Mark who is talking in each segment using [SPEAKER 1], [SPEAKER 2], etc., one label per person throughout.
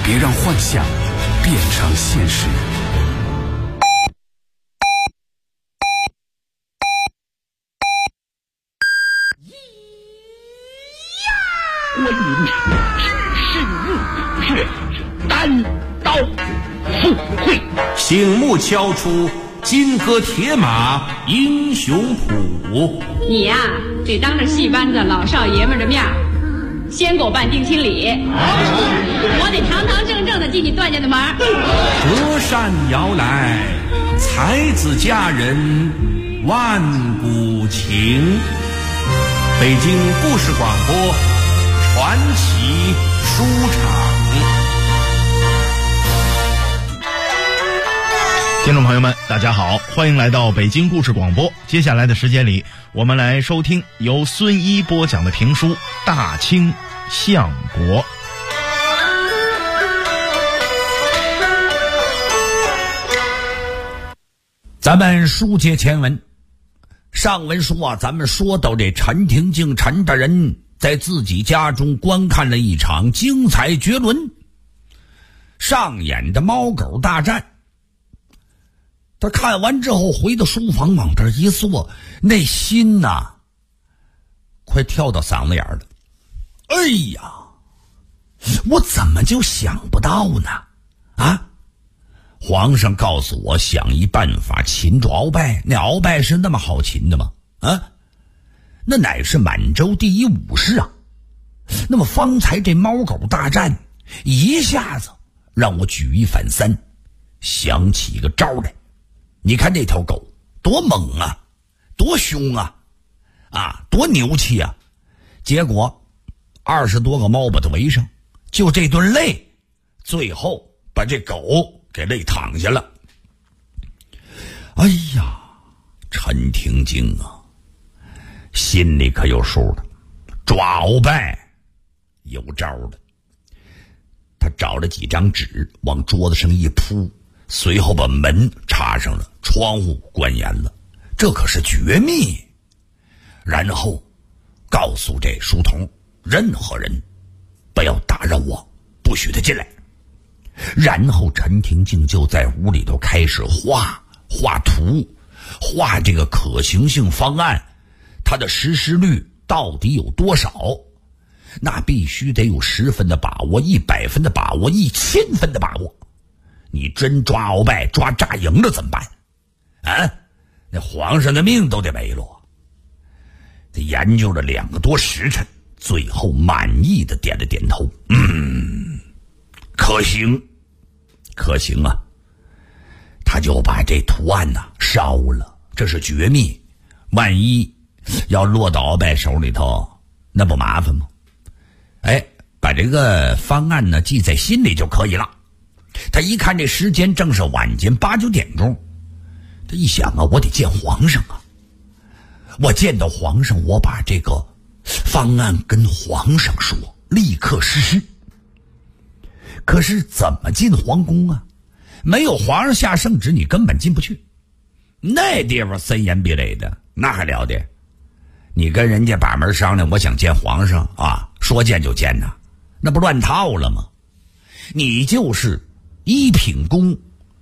[SPEAKER 1] 别让幻想变成现实。
[SPEAKER 2] 观音只是入穴，单刀赴会，
[SPEAKER 3] 醒目敲出金戈铁马英雄谱。
[SPEAKER 4] 你呀，得当着戏班子老少爷们的面先给我办定亲礼，我得堂堂正正的进你段家的门。
[SPEAKER 3] 隔山遥来，才子佳人万古情。北京故事广播传奇书场。
[SPEAKER 5] 听众朋友们大家好，欢迎来到北京故事广播。接下来的时间里，我们来收听由孙一播讲的评书《大清相国》。
[SPEAKER 6] 咱们书接前文，上文书啊，咱们说到这陈廷敬陈大人在自己家中观看了一场精彩绝伦上演的猫狗大战。他看完之后回到书房往这一坐，那心呐快跳到嗓子眼了。哎呀，我怎么就想不到呢？啊，皇上告诉我想一办法擒住鳌拜，那鳌拜是那么好擒的吗？啊，那乃是满洲第一武士啊。那么方才这猫狗大战一下子让我举一反三，想起一个招来。你看这条狗多猛啊，多凶啊，多牛气啊！结果20多个猫把它围上，就这顿累，最后把这狗给累躺下了。哎呀，陈廷敬啊，心里可有数了，抓鳌拜有招了。他找了几张纸往桌子上一铺，随后把门插上了，窗户关严了，这可是绝密。然后告诉这书童，任何人不要打扰我，不许他进来。然后陈廷敬就在屋里头开始画图，画这个可行性方案，它的实施率到底有多少？那必须得有10分的把握，100分的把握，1000分的把握。你真抓鳌拜抓炸赢了怎么办啊？那皇上的命都得没了。他研究了2个多时辰，最后满意的点了点头，可行啊。他就把这图案烧了，这是绝密，万一要落到鳌拜手里头，那不麻烦吗？把这个方案记在心里就可以了。他一看这时间正是晚间8、9点钟，他一想我得见皇上啊，我见到皇上，我把这个方案跟皇上说，立刻实施。可是怎么进皇宫啊？没有皇上下圣旨，你根本进不去。那地方森严壁垒的，那还了得？你跟人家把门商量，我想见皇上啊，说见就见呐，那不乱套了吗？你就是1品公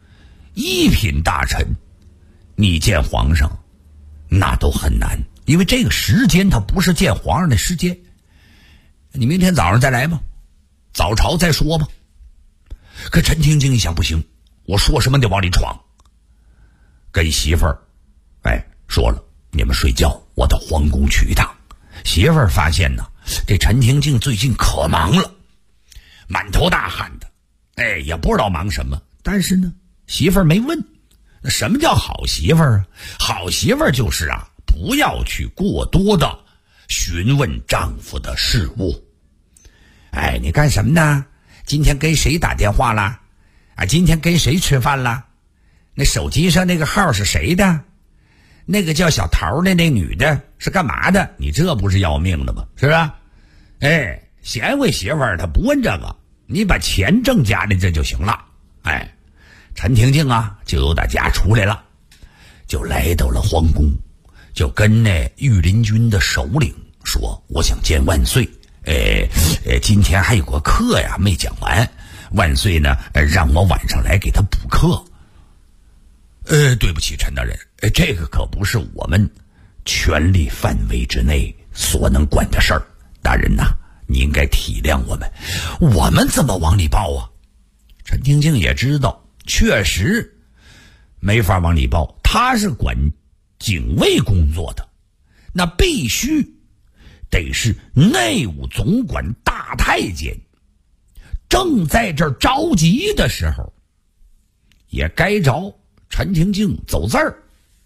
[SPEAKER 6] 1品大臣，你见皇上那都很难，因为这个时间它不是见皇上的时间。你明天早上再来吧，早朝再说吧。可陈廷敬一想，不行，我说什么得往里闯。跟媳妇儿说了，你们睡觉，我到皇宫去一趟。媳妇儿发现这陈廷敬最近可忙了，满头大汗的，也不知道忙什么。但是媳妇儿没问。那什么叫好媳妇儿啊？好媳妇儿就是不要去过多的询问丈夫的事物。你干什么呢？今天跟谁打电话了？今天跟谁吃饭了？那手机上那个号是谁的？那个叫小桃的那女的是干嘛的？你这不是要命了吗？是吧？贤惠媳妇儿她不问这个，你把钱挣家里这就行了。陈廷敬就由他家出来了，就来到了皇宫，就跟那御林军的首领说，我想见万岁，今天还有个课呀没讲完， 万岁呢让我晚上来给他补课。对不起陈大人，这个可不是我们权力范围之内所能管的事儿。大人呐，你应该体谅我们怎么往里报啊？陈廷敬也知道确实没法往里报，他是管警卫工作的，那必须得是内务总管大太监正在这儿着急的时候，也该着陈廷敬走字儿。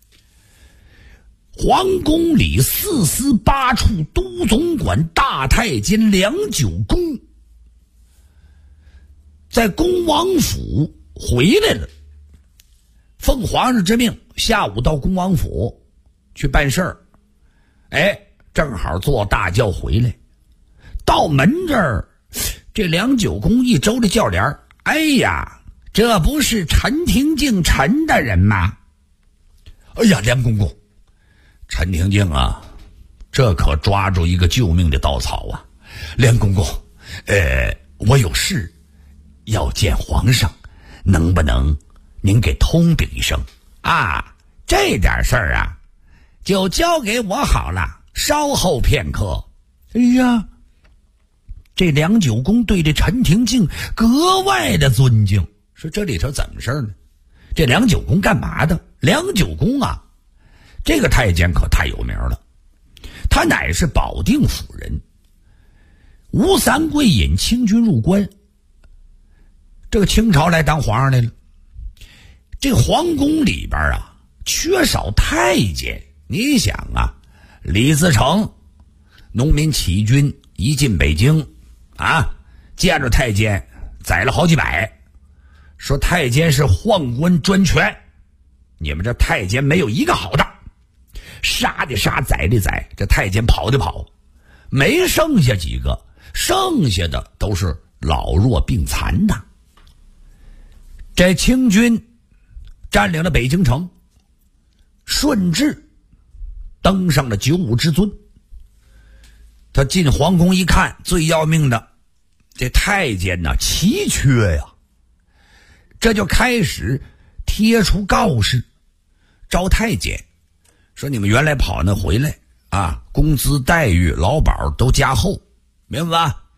[SPEAKER 6] 皇宫里4司8处都总管大太监梁九公在恭王府回来了，奉皇上之命下午到恭王府去办事儿。正好坐大轿回来，到门这儿，这梁九公一周的轿帘，哎呀，这不是陈廷敬陈大人吗？哎呀，梁公公，陈廷敬啊，这可抓住一个救命的稻草啊！梁公公，我有事要见皇上，能不能您给通禀一声啊？这点事儿啊，就交给我好了，稍后片刻。哎呀，这梁九公对这陈廷敬格外的尊敬，说这里头怎么事呢？这梁九公干嘛的？梁九公啊，这个太监可太有名了，他乃是保定府人，吴三桂引清军入关，这个清朝来当皇上来了。这皇宫里边啊，缺少太监。你想啊，李自成农民起义军一进北京啊，见着太监宰了好几百，说太监是宦官专权，你们这太监没有一个好的，杀的杀，宰的宰，这太监跑的跑，没剩下几个，剩下的都是老弱病残的。这清军占领了北京城，顺治登上了95之尊。他进皇宫一看，最要命的这太监呢奇缺呀，这就开始贴出告示招太监，说你们原来跑那回来啊，工资待遇劳保都加厚，明白吧？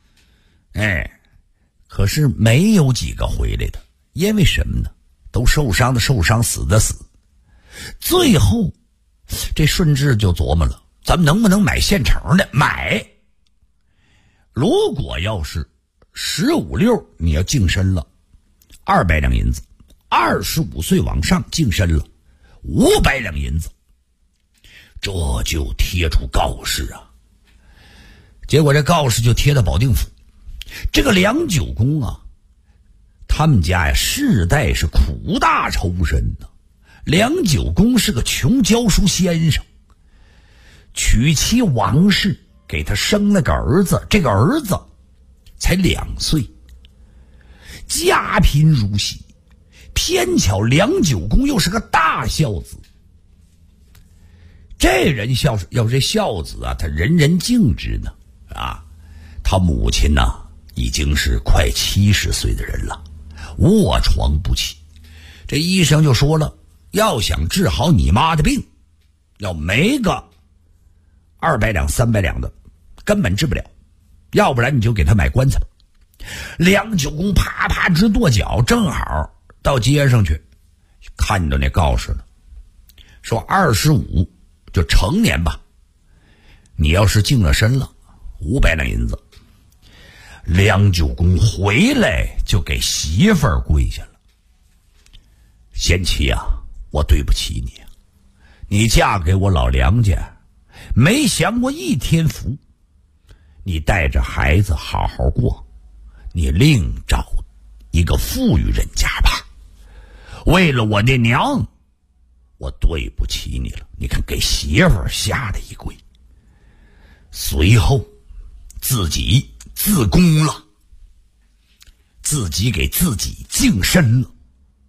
[SPEAKER 6] 可是没有几个回来的，因为什么呢？都受伤的受伤，死的死。最后这顺治就琢磨了，咱们能不能买现成的？买。如果要是15、16你要净身了200两银子，25岁往上净身了500两银子，这就贴出告示啊。结果这告示就贴到保定府。这个梁九公啊，他们家呀世代是苦大仇深的。梁九公是个穷教书先生，娶妻王氏，给他生了个儿子，这个儿子才2岁，家贫如洗，偏巧梁九公又是个大孝子。这人要这孝子啊，他人人敬之呢啊。他母亲呢已经是快70岁的人了，卧床不起。这医生就说了，要想治好你妈的病，要没个200两300两的根本治不了，要不然你就给他买棺材吧。梁九公啪啪直跺脚，正好到街上去看到那告示了，说25就成年吧，你要是净了身了500两银子。梁九公回来就给媳妇儿跪下了，贤妻啊，我对不起你啊，你嫁给我老梁家没享过一天福，你带着孩子好好过，你另找一个富裕人家吧。为了我的娘，我对不起你了。你看给媳妇儿下了一跪，随后自己自宫了，自己给自己净身了，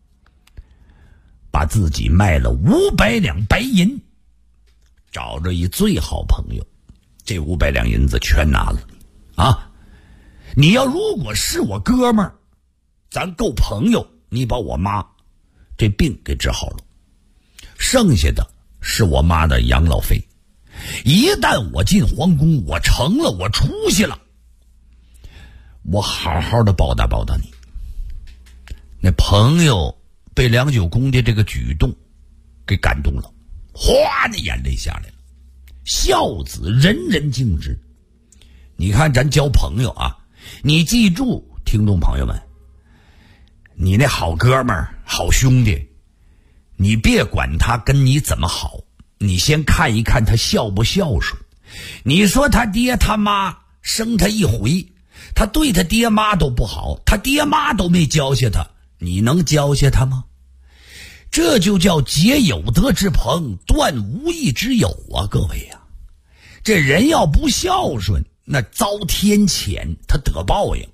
[SPEAKER 6] 把自己卖了500两白银，找着一最好朋友，这500两银子全拿了啊！你要如果是我哥们儿， 咱够朋友，你把我妈这病给治好了，剩下的是我妈的养老费。一旦我进皇宫，我成了，我出息了，我好好的报答报答你。那朋友被梁九公的这个举动给感动了，哗的眼泪下来了。孝子人人敬之。你看咱交朋友啊，你记住听众朋友们，你那好哥们儿好兄弟，你别管他跟你怎么好，你先看一看他孝不孝顺。你说他爹他妈生他一回，他对他爹妈都不好，他爹妈都没教下他，你能教下他吗？这就叫结有德之朋，断无义之友啊，各位啊，这人要不孝顺，那遭天谴，他得报应。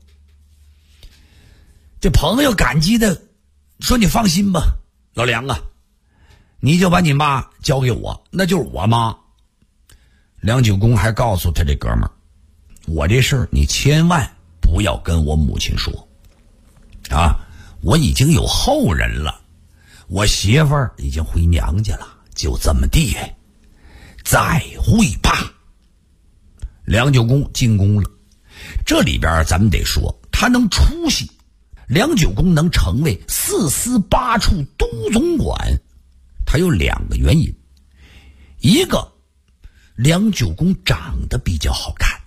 [SPEAKER 6] 这朋友感激的说：“你放心吧，老梁啊，你就把你妈交给我，那就是我妈。”梁九公还告诉他这哥们儿：“我这事儿你千万不要跟我母亲说啊，我已经有后人了，我媳妇儿已经回娘家了，就这么地，再会吧。”梁九公进宫了，这里边咱们得说他能出息。梁九公能成为4司8处都总管，他有2个原因。一个，梁九公长得比较好看，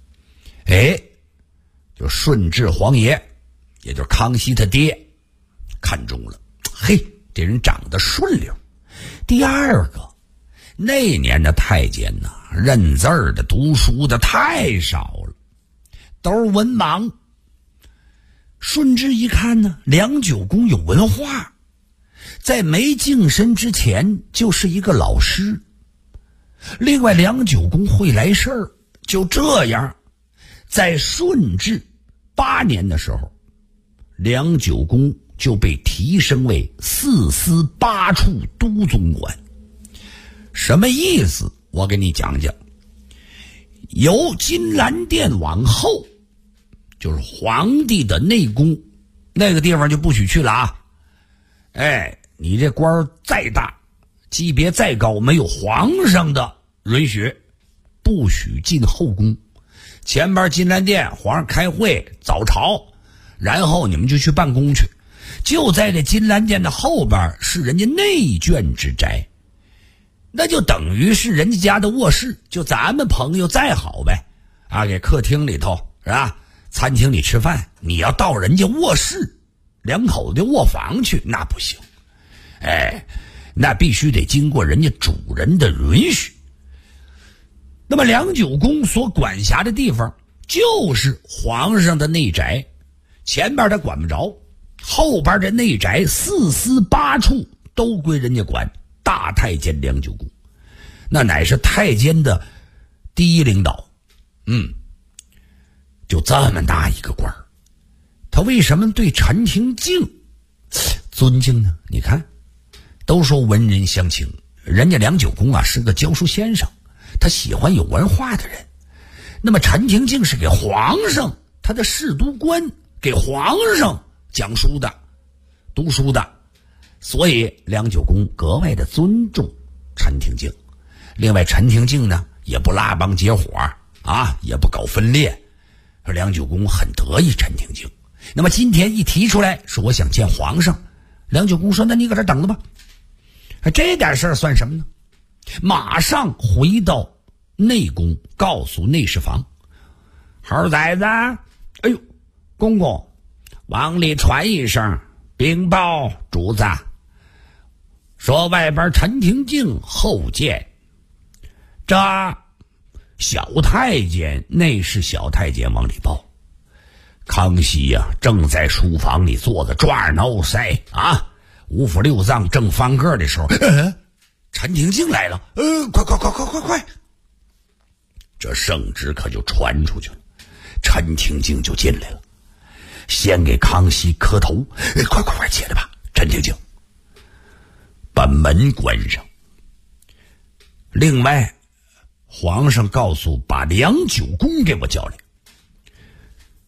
[SPEAKER 6] 就顺治皇爷，也就是康熙他爹看中了，嘿，这人长得顺溜。第二个，那年的太监呐，认字儿的读书的太少了，都是文盲。顺治一看呢，梁九公有文化，在没净身之前就是一个老师。另外梁九公会来事儿，就这样，在顺治8年的时候，梁九公就被提升为4司8处都总管。什么意思？我给你讲讲。由金銮殿往后，就是皇帝的内宫，那个地方就不许去了啊！你这官再大，级别再高，没有皇上的允许，不许进后宫。前边金銮殿，皇上开会早朝，然后你们就去办公去。就在这金銮殿的后边是人家内眷之宅，那就等于是人家家的卧室，就咱们朋友再好呗啊，给客厅里头是吧？餐厅里吃饭，你要到人家卧室2口子的卧房去，那不行。那必须得经过人家主人的允许。那么梁九公所管辖的地方就是皇上的内宅，前边他管不着，后边的内宅4司8处都归人家管。大太监梁九公，那乃是太监的第一领导。就这么大一个官儿，他为什么对陈廷敬尊敬呢？你看，都说文人相轻，人家梁九公啊是个教书先生，他喜欢有文化的人。那么陈廷敬是给皇上，他的侍读官，给皇上讲书的、读书的，所以梁九公格外的尊重陈廷敬。另外陈廷敬呢也不拉帮结伙啊，也不搞分裂，梁九公很得意陈廷敬。那么今天一提出来说我想见皇上，梁九公说那你搁这等着吧。这点事儿算什么呢？马上回到内宫，告诉内侍房，猴崽子，哎呦，公公往里传一声，禀报主子，说外边陈廷敬后见。这小太监，内侍小太监往里报，康熙呀正在书房里坐着抓耳挠腮啊，五腑六脏正翻个的时候，陈廷敬来了，快！这圣旨可就传出去了，陈廷敬就进来了，先给康熙磕头，快起来吧，陈廷敬，把门关上。另外，皇上告诉把梁九公给我叫来。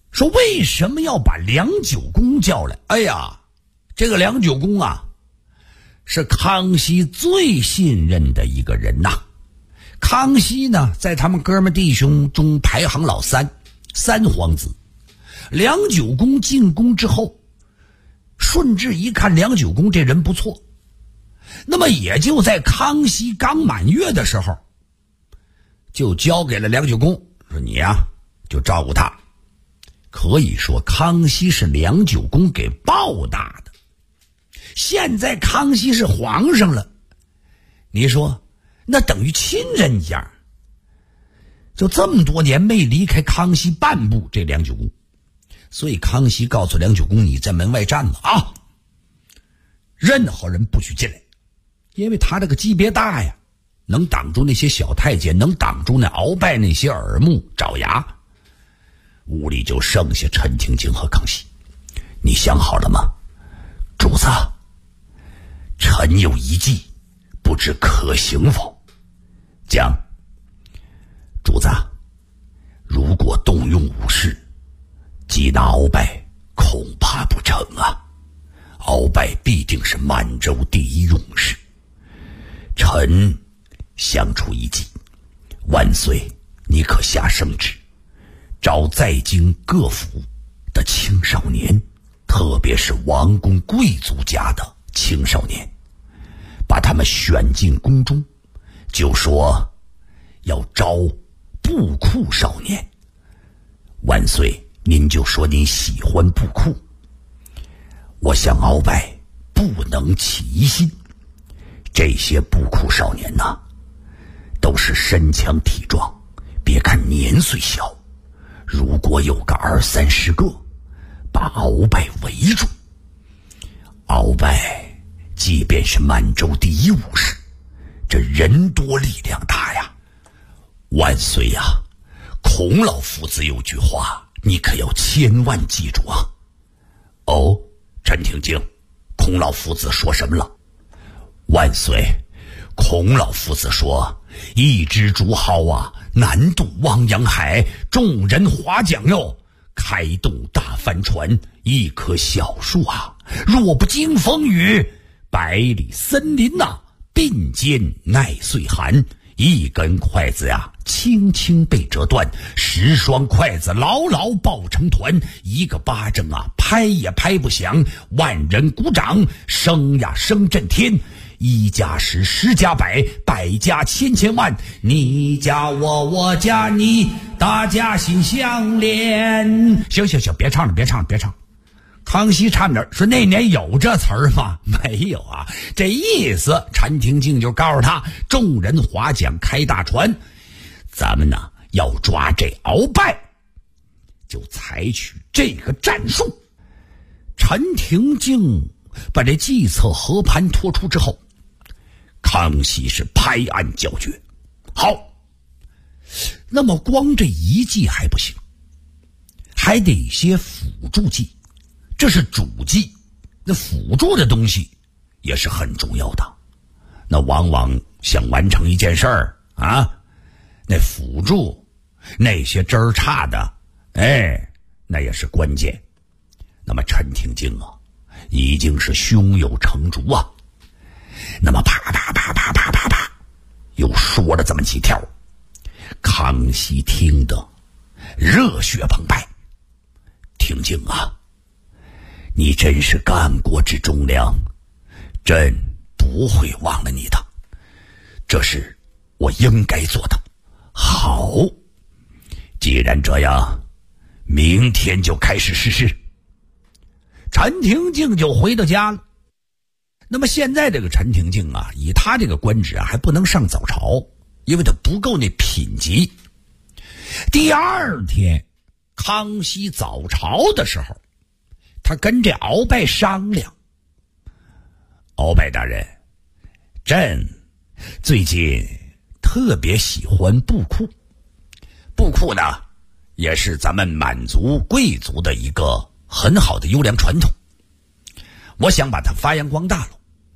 [SPEAKER 6] 说为什么要把梁九公叫来？哎呀，这个梁九公啊，是康熙最信任的一个人呐。康熙呢，在他们哥们弟兄中排行老三皇子。梁九公进宫之后，顺治一看梁九公这人不错，那么也就在康熙刚满月的时候，就交给了梁九公，说你呀，就照顾他。可以说康熙是梁九公给报答的。现在康熙是皇上了，你说那等于亲人家，就这么多年没离开康熙半步，这梁九公。所以康熙告诉梁九公，你在门外站着啊，任何人不许进来，因为他这个级别大呀，能挡住那些小太监，能挡住那鳌拜那些耳目爪牙。屋里就剩下陈廷敬和康熙。你想好了吗？主子，臣有一计，不知可行否？讲。主子，如果动用武士击拿鳌拜，恐怕不成啊。鳌拜必定是满洲第一勇士。臣想出一计，万岁，你可下圣旨，招在京各府的青少年，特别是王公贵族家的青少年，把他们选进宫中，就说要招布库少年。万岁，您就说您喜欢布库。我想鳌拜不能起疑心，这些布库少年呐，都是身强体壮，别看年岁小，如果有个20-30个把鳌拜围住，鳌拜即便是满洲第一武士，这人多力量大呀。万岁呀，孔老夫子有句话，你可要千万记住啊。哦，陈廷敬，孔老夫子说什么了？万岁，孔老夫子说，一枝竹蒿啊，难渡汪洋海，众人划桨哟，开动大帆船。一棵小树啊，若不经风雨，百里森林呐，并肩耐岁寒。一根筷子呀，轻轻被折断，10双筷子牢牢抱成团，一个巴掌啊，拍也拍不响，万人鼓掌，声呀声震天。1加10，10加100，百家千万，你加我，我加你，大家心相连。行，别唱了。康熙差点说那年有这词儿吗？没有啊，这意思陈廷敬就告诉他，众人划桨开大船，咱们呢要抓这鳌拜，就采取这个战术。陈廷敬把这计策和盘托出之后，康熙是拍案叫绝。好，那么光这一计还不行，还得一些辅助计。这是主计，那辅助的东西也是很重要的。那往往想完成一件事儿啊，那辅助那些枝儿差的，那也是关键。那么陈廷敬啊，已经是胸有成竹啊。那么啪，又说了这么几条，康熙听得热血澎湃。廷敬啊，你真是干国之忠良，朕不会忘了你的，这是我应该做的。好，既然这样，明天就开始实施。陈廷敬就回到家了。那么现在这个陈廷敬啊，以他这个官职啊，还不能上早朝，因为他不够那品级。第二天康熙早朝的时候，他跟这鳌拜商量，鳌拜大人，朕最近特别喜欢布库。布库呢，也是咱们满族贵族的一个很好的优良传统，我想把它发扬光大了。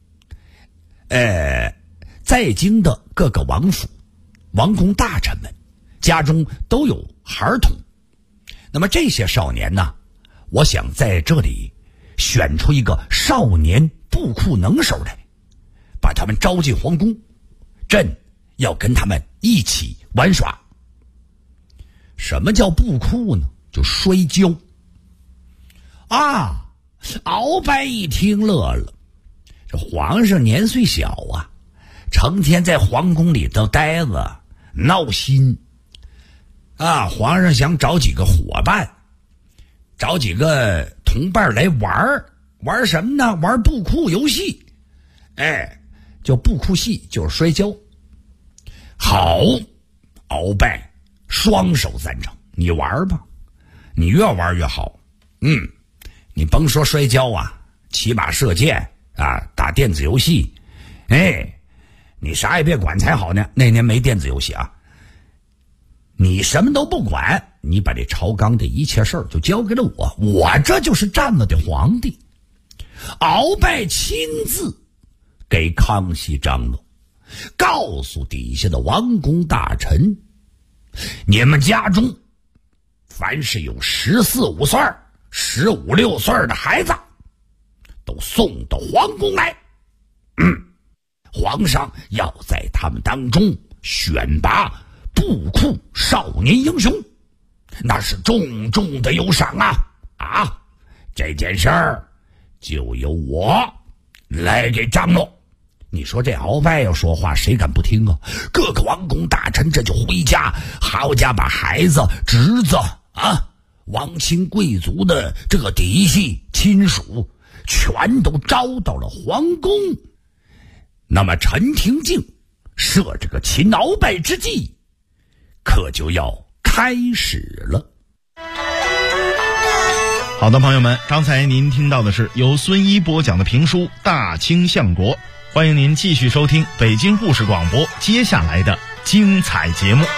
[SPEAKER 6] 在京的各个王府、王公大臣们家中都有孩童， 那么这些少年呢，我想在这里选出一个少年布库能手来，把他们招进皇宫，朕要跟他们一起玩耍。什么叫布库呢？就摔跤啊！鳌拜一听乐了，这皇上年岁小啊，成天在皇宫里头待着，闹心啊！皇上想找几个伙伴，找几个同伴来玩什么呢？玩布库游戏，叫布库戏，就是摔跤。好，鳌拜双手赞成，你玩吧，你越玩越好。你甭说摔跤啊，骑马射箭啊，打电子游戏，你啥也别管才好呢。那年没电子游戏啊，你什么都不管，你把这朝纲的一切事儿就交给了我，我这就是占了的皇帝。鳌拜亲自给康熙张罗，告诉底下的王公大臣，你们家中凡是有14、15岁、15、16岁的孩子，都送到皇宫来。皇上要在他们当中选拔布库少年英雄，那是重重的有赏啊！这件事儿就由我来给张罗。你说这鳌拜要说话，谁敢不听啊？各个王公大臣这就回家，好家把孩子、侄子啊，王亲贵族的这个嫡系亲属全都招到了皇宫。那么陈廷敬设这个擒鳌拜之计可就要开始了。
[SPEAKER 5] 好的，朋友们，刚才您听到的是由孙一播讲的评书《大清相国》，欢迎您继续收听北京故事广播接下来的精彩节目。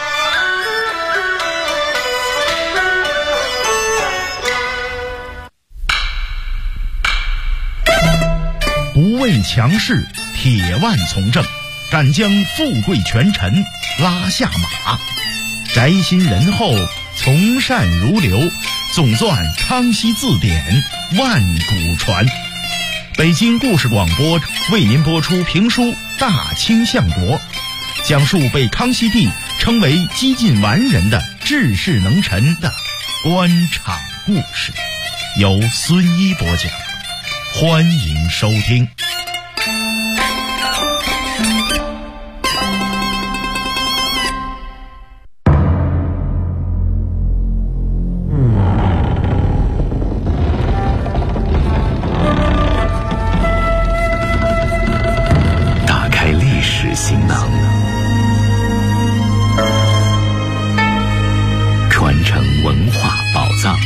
[SPEAKER 5] 不畏强势，铁腕从政，敢将富贵权臣拉下马，宅心仁厚，从善如流，总算康熙字典万古传。北京故事广播为您播出评书《大清相国》，讲述被康熙帝称为几近完人的治世能臣的官场故事，由孙一播讲，欢迎收听。
[SPEAKER 1] 行囊，传承文化宝藏。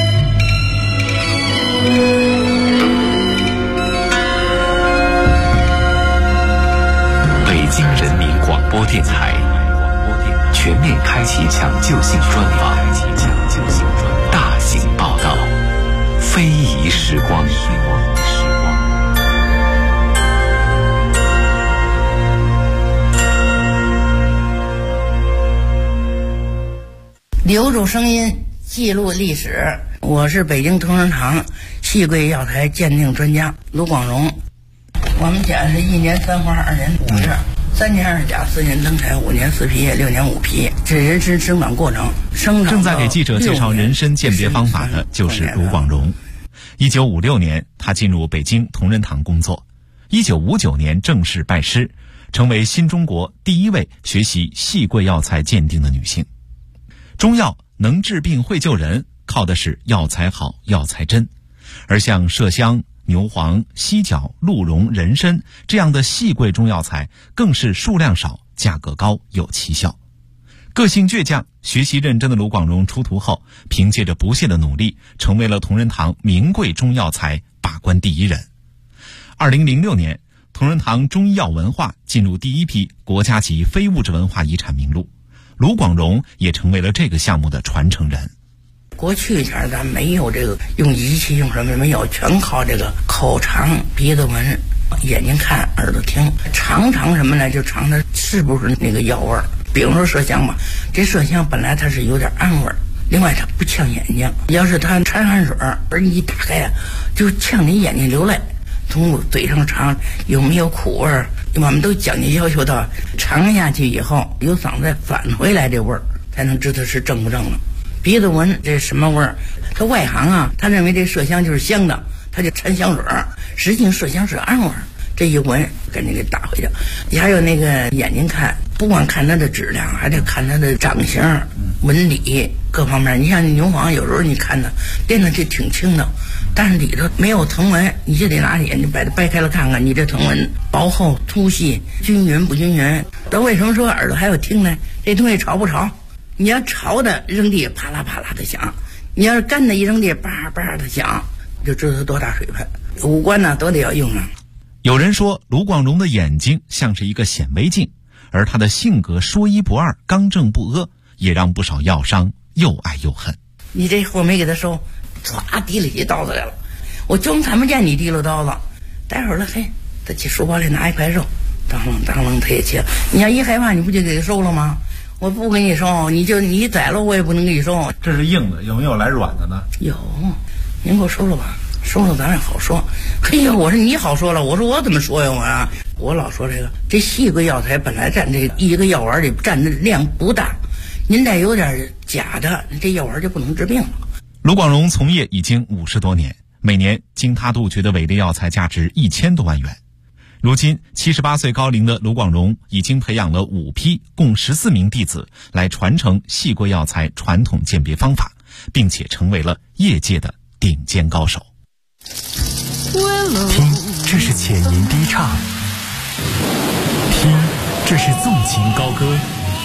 [SPEAKER 1] 北京人民广播电台全面开启抢救性专访，大型报道，非遗时光。
[SPEAKER 7] 留住声音，记录历史。我是北京同仁堂戏柜药材鉴定专家卢广荣。我们家是1年3花2年5月，3年2甲4年登台5年4皮6年5皮，这人参生长过程。
[SPEAKER 8] 正在给记者介绍人参鉴别方法的就是卢广荣。1956年，他进入北京同仁堂工作。1959年正式拜师，成为新中国第一位学习戏柜药材鉴定的女性。中药能治病会救人，靠的是药材好、药材真。而像麝香、牛黄、犀角、鹿茸、人参这样的细贵中药材，更是数量少、价格高、有奇效。个性倔强、学习认真的卢广荣出徒后，凭借着不懈的努力，成为了同仁堂名贵中药材把关第一人。2006年，同仁堂中医药文化进入第一批国家级非物质文化遗产名录。卢广荣也成为了这个项目的传承人。
[SPEAKER 7] 过去一点咱没有这个用仪器用什么没有，全靠这个口尝、鼻子闻、眼睛看、耳朵听，尝什么呢？就尝它是不是那个药味儿。比如说麝香吧，这麝香本来它是有点氨味儿， 另外它不呛眼睛，要是它掺汗水，而你一打开啊，就呛你眼睛流泪。从嘴上尝有没有苦味儿，我们都讲究要求到尝下去以后有嗓子返回来这味儿，才能知道是正不正了。鼻子闻这什么味儿？他外行啊，他认为这麝香就是香的，他就掺香水，实际上麝香是安味儿。这一闻赶紧给打回去。还有那个眼睛看，不光看它的质量，还得看它的长相、纹理各方面。你像牛黄，有时候你看它掂着这挺轻的，但是里头没有藤纹，你就得拿眼睛把它掰开了看看，你这藤纹薄厚、粗细、均匀不均匀。那为什么说耳朵还有听呢？这东西潮不潮？你要潮的扔地啪啦啪啦的响，你要是干的一扔地叭叭的响，就知道它多大水分。五官呢都得要用上。
[SPEAKER 8] 有人说卢广荣的眼睛像是一个显微镜，而他的性格说一不二、刚正不阿，也让不少药商又爱又恨。
[SPEAKER 7] 你这货没给他收，唰提了起刀子来了，我装看不见你提了刀子，待会儿了嘿，他去书包里拿一块肉，当啷当啷他也切。你要一害怕，你不就给他收了吗？我不给你收，你宰了我也不能给你收。
[SPEAKER 9] 这是硬的，有没有来软的呢？
[SPEAKER 7] 有，您给我收了吧。收了咱也好说。嘿呀，我说你好说了，我说我怎么说呀？我老说这细桂药材本来占这一个药丸里占的量不大，您再有点假的，这药丸就不能治病了。
[SPEAKER 8] 卢广荣从业已经50多年，每年经他杜绝的伪劣药材价值1000多万元。如今78岁高龄的卢广荣已经培养了5批共14名弟子来传承细桂药材传统鉴别方法，并且成为了业界的顶尖高手。
[SPEAKER 10] 听，这是浅吟低唱；听，这是纵情高歌；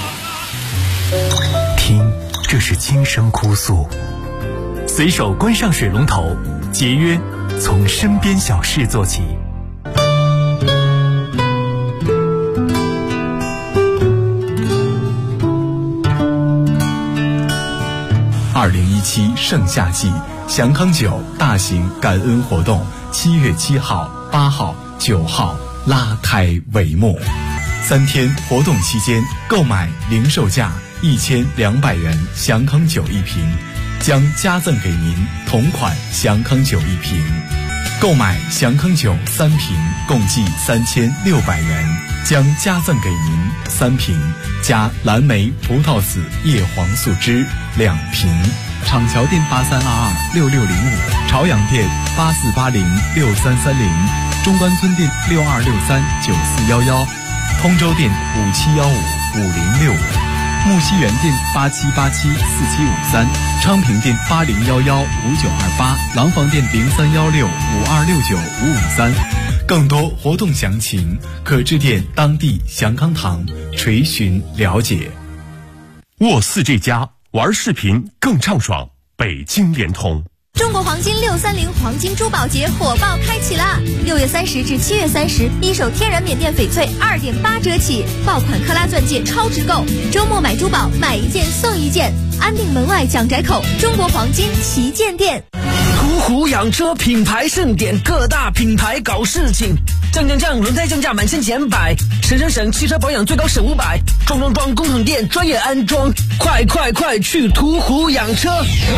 [SPEAKER 10] 听，这是轻声哭诉。随手关上水龙头，节约从身边小事做起。2017盛夏季祥康酒大型感恩活动7月7号、8号、9号拉开帷幕。3天活动期间，购买零售价1200元祥康酒1瓶，将加赠给您同款祥康酒1瓶。购买祥康酒3瓶，共计3600元，将加赠给您3瓶加蓝莓葡萄籽叶黄素汁2瓶。厂桥店83226605，朝阳店84806330，中关村店62639411，通州店57155065，木樨园店87874753，昌平店80115928，廊坊店031652695553。更多活动详情可致电当地祥康堂垂询了解。
[SPEAKER 11] 沃4这家，玩视频更畅爽，北京联通。
[SPEAKER 12] 中国黄金630黄金珠宝节火爆开启啦！6月30至7月30，一手天然缅甸翡翠2.8折起，爆款克拉钻戒超值购，周末买珠宝买1件送1件，安定门外蒋宅口中国黄金旗舰店。
[SPEAKER 13] 途虎养车品牌盛典，各大品牌搞事情，降！轮胎降价满1000减100，省！汽车保养最高省500，装工厂店专业安装，快去途虎养车！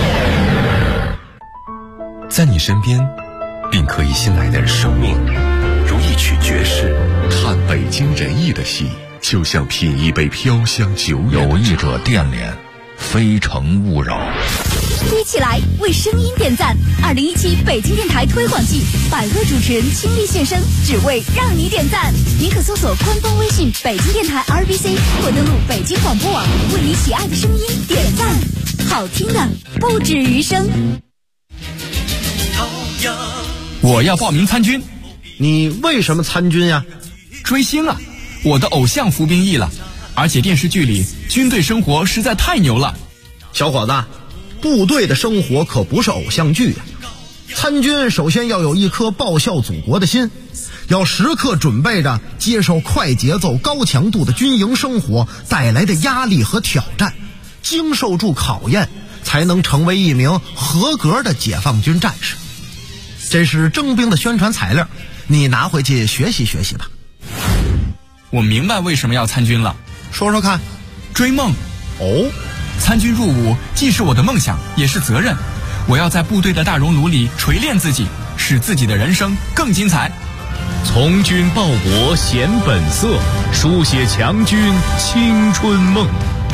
[SPEAKER 14] 在你身边，并可以信赖的生命，如一曲爵士。
[SPEAKER 15] 看北京人艺的戏，就像品一杯飘香久远。
[SPEAKER 16] 有意者电联，非诚勿扰。
[SPEAKER 12] 一起来为声音点赞！2017北京电台推广季，100位主持人倾力现身，只为让你点赞。您可搜索官方微信北京电台 RBC， 或登录北京广播网，为你喜爱的声音点赞。好听的不止于声。
[SPEAKER 17] 我要报名参军。
[SPEAKER 18] 你为什么参军呀？
[SPEAKER 17] 追星啊！我的偶像服兵役了，而且电视剧里军队生活实在太牛了。
[SPEAKER 18] 小伙子，部队的生活可不是偶像剧啊！参军首先要有一颗报效祖国的心，要时刻准备着接受快节奏、高强度的军营生活带来的压力和挑战，经受住考验，才能成为一名合格的解放军战士。这是征兵的宣传材料，你拿回去学习学习吧。
[SPEAKER 17] 我明白为什么要参军了，
[SPEAKER 18] 说说看。
[SPEAKER 17] 追梦。
[SPEAKER 18] 哦，
[SPEAKER 17] 参参军入伍既是我的梦想，也是责任。我要在部队的大熔炉里锤炼自己，使自己的人生更精彩。
[SPEAKER 19] 从军报国显本色，书写强军青春梦。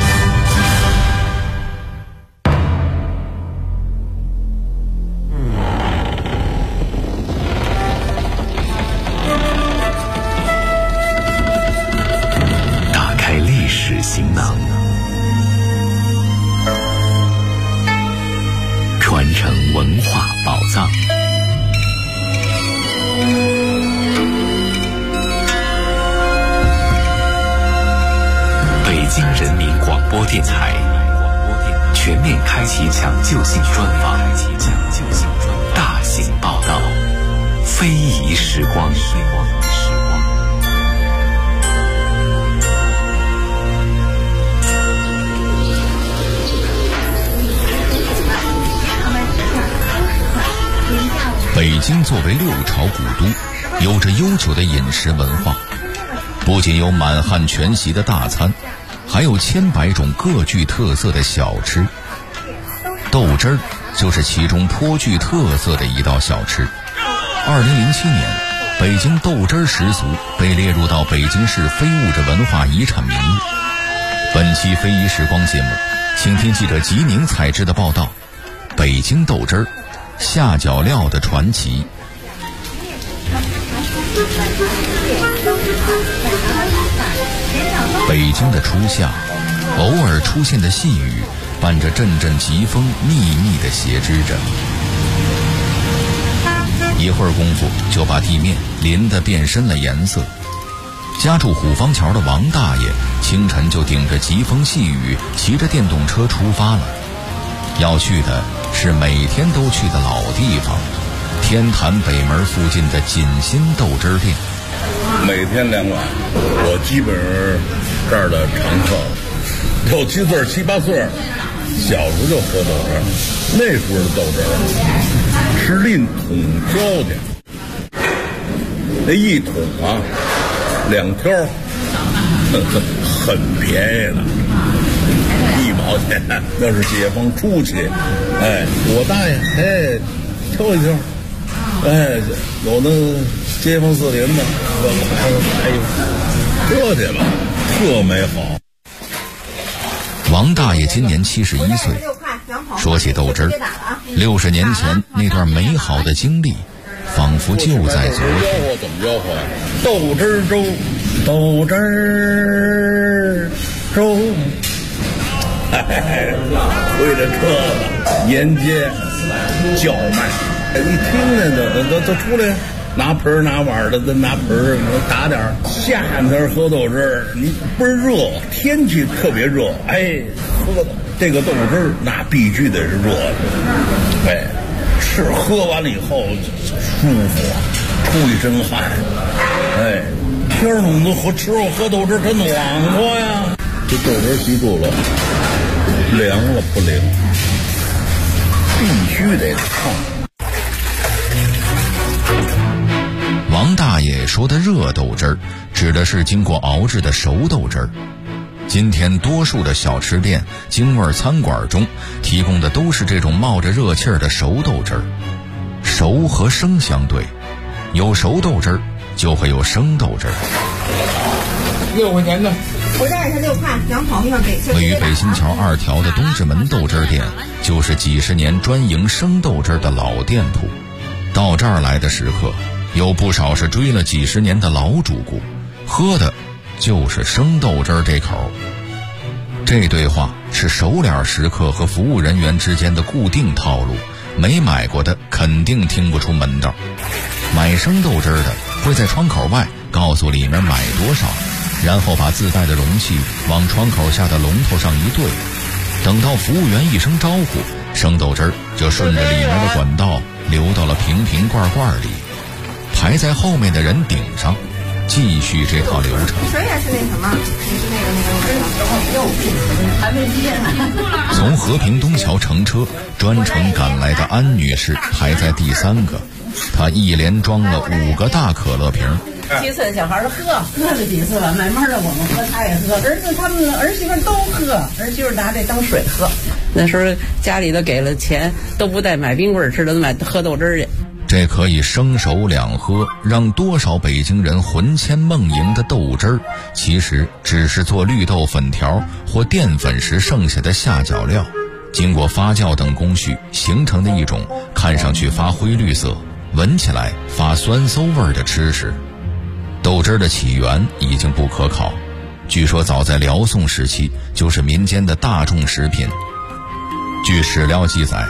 [SPEAKER 1] 打开历史行囊，传承文化宝藏。北京人民广播电台全面开启抢救性专访，大型报道，非遗时光。
[SPEAKER 16] 北京作为六朝古都，有着悠久的饮食文化，不仅有满汉全席的大餐，还有千百种各具特色的小吃。豆汁儿就是其中颇具特色的一道小吃。2007年，北京豆汁儿食俗被列入到北京市非物质文化遗产名录。本期非遗时光节目，请听记者吉宁采制的报道：北京豆汁儿下脚料的传奇。北京的初夏，偶尔出现的细雨，伴着阵阵疾风，密密地斜织着。一会儿功夫，就把地面淋得变深了颜色。家住虎坊桥的王大爷，清晨就顶着疾风细雨，骑着电动车出发了。要去的是每天都去的老地方——天坛北门附近的锦心豆汁店。
[SPEAKER 20] 每天2碗，我基本上这儿的常客，6、7岁、7、8岁，小时候就喝豆汁儿。那时候的豆汁儿是拎桶挑去，那一桶啊2挑，很便宜的，1毛钱。那是解放初期，我大爷挑一挑，有的街坊四邻的，这去了，特美好。
[SPEAKER 16] 王大爷今年71岁，说起豆汁儿，60年前那段美好的经历，仿佛就在昨天。
[SPEAKER 20] 怎么吆喝呀？豆汁儿粥，豆汁儿粥。推着车子沿街叫卖，一听见都出来，拿盆拿碗的，拿盆打点。夏天喝豆汁儿，你倍儿热，天气特别热，喝这个豆汁儿那必须得是热的，喝完了以后舒服，出一身汗，天儿冷的喝豆汁儿它暖和呀。这豆汁儿记住了，凉了不灵，必须得烫。
[SPEAKER 16] 王大爷说的热豆汁儿，指的是经过熬制的熟豆汁儿。今天多数的小吃店、京味餐馆中提供的都是这种冒着热气儿的熟豆汁儿。熟和生相对，有熟豆汁儿就会有生豆汁儿。
[SPEAKER 21] 6块钱的，我这儿是6块，2桶一会儿给。
[SPEAKER 16] 位于北新桥2条的东直门豆汁店，就是几十年专营生豆汁的老店铺。到这儿来的食客，有不少是追了几十年的老主顾，喝的就是生豆汁这口。这对话是熟脸食客和服务人员之间的固定套路，没买过的肯定听不出门道。买生豆汁的会在窗口外告诉里面买多少，然后把自带的容器往窗口下的龙头上一对，等到服务员一声招呼，生豆汁就顺着里面的管道流到了瓶瓶罐罐里，排在后面的人顶上，继续这套流程。
[SPEAKER 21] 水也是那什么，也是那个
[SPEAKER 16] 从和平东桥乘车专程赶来的安女士排在第3个，她一连装了5个大可乐瓶，
[SPEAKER 7] 几岁小孩都喝了几次了，慢慢的我们喝他也喝，儿子他们儿媳妇都喝，儿媳妇拿这当水喝。那时候家里头给了钱，都不带买冰棍吃的，都买喝豆汁儿去。
[SPEAKER 16] 这可以生熟两喝，让多少北京人魂牵梦萦的豆汁儿，其实只是做绿豆粉条或淀粉时剩下的下脚料，经过发酵等工序形成的一种看上去发灰绿色、闻起来发酸馊味的吃食。豆汁儿的起源已经不可考，据说早在辽宋时期就是民间的大众食品。据史料记载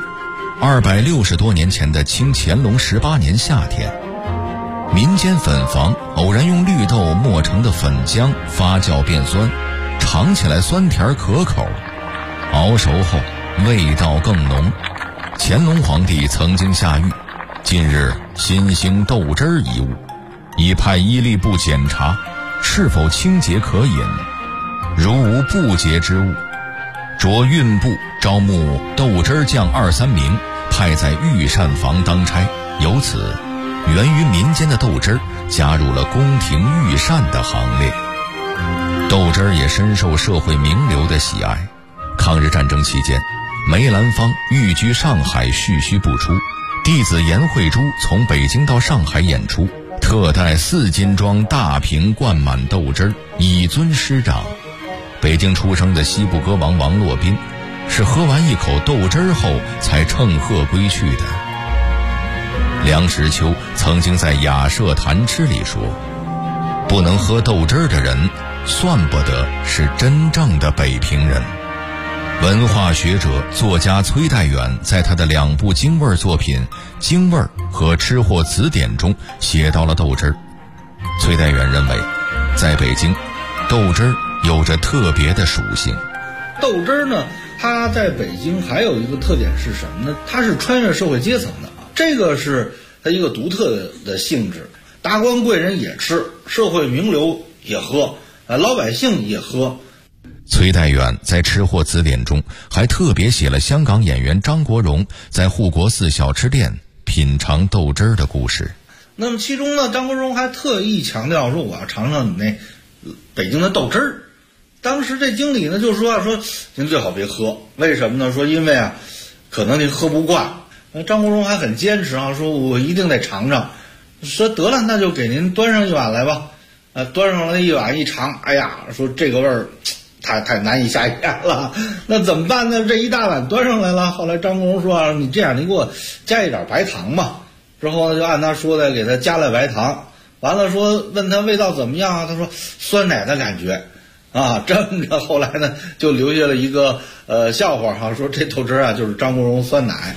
[SPEAKER 16] ，260多年前的清乾隆18年夏天，民间粉房偶然用绿豆磨成的粉浆发酵变酸，尝起来酸甜可口，熬熟后味道更浓。乾隆皇帝曾经下谕，近日新兴豆汁儿一物，已派医力部检查是否清洁可饮，如无不洁之物，着运部招募豆汁儿匠2-3名，派在御膳房当差。由此源于民间的豆汁儿加入了宫廷御膳的行列。豆汁儿也深受社会名流的喜爱。抗日战争期间，梅兰芳寓居上海蓄须不出，弟子严慧珠从北京到上海演出，特带4斤装大瓶灌满豆汁儿，以尊师长。北京出生的西部歌王王洛宾是喝完一口豆汁儿后才乘鹤归去的。梁实秋曾经在《雅舍谈吃》里说，不能喝豆汁儿的人算不得是真正的北平人。文化学者作家崔代远在他的2部京味作品《京味》和《吃货词典》中写到了豆汁儿。崔代远认为，在北京，豆汁儿有着特别的属性。
[SPEAKER 20] 豆汁儿呢，它在北京还有一个特点是什么呢？它是穿越社会阶层的，这个是它一个独特的性质。达官贵人也吃，社会名流也喝，老百姓也喝。
[SPEAKER 16] 崔代远在《吃货词典》中还特别写了香港演员张国荣在护国寺小吃店品尝豆汁儿的故事。
[SPEAKER 20] 那么其中呢，张国荣还特意强调说，我要尝尝你那北京的豆汁儿。当时这经理呢就说您最好别喝，为什么呢？说因为啊，可能您喝不惯。张国荣还很坚持啊，说我一定得尝尝。说得了，那就给您端上一碗来吧。端上来一碗一尝，哎呀，说这个味儿太难以下咽了，那怎么办呢？这一大碗端上来了。后来张国荣说，你这样，你给我加一点白糖吧。之后呢，就按他说的给他加了白糖。完了说问他味道怎么样啊？他说酸奶的感觉啊。这么着，后来呢就留下了一个笑话哈，说这豆汁儿啊就是张国荣酸奶。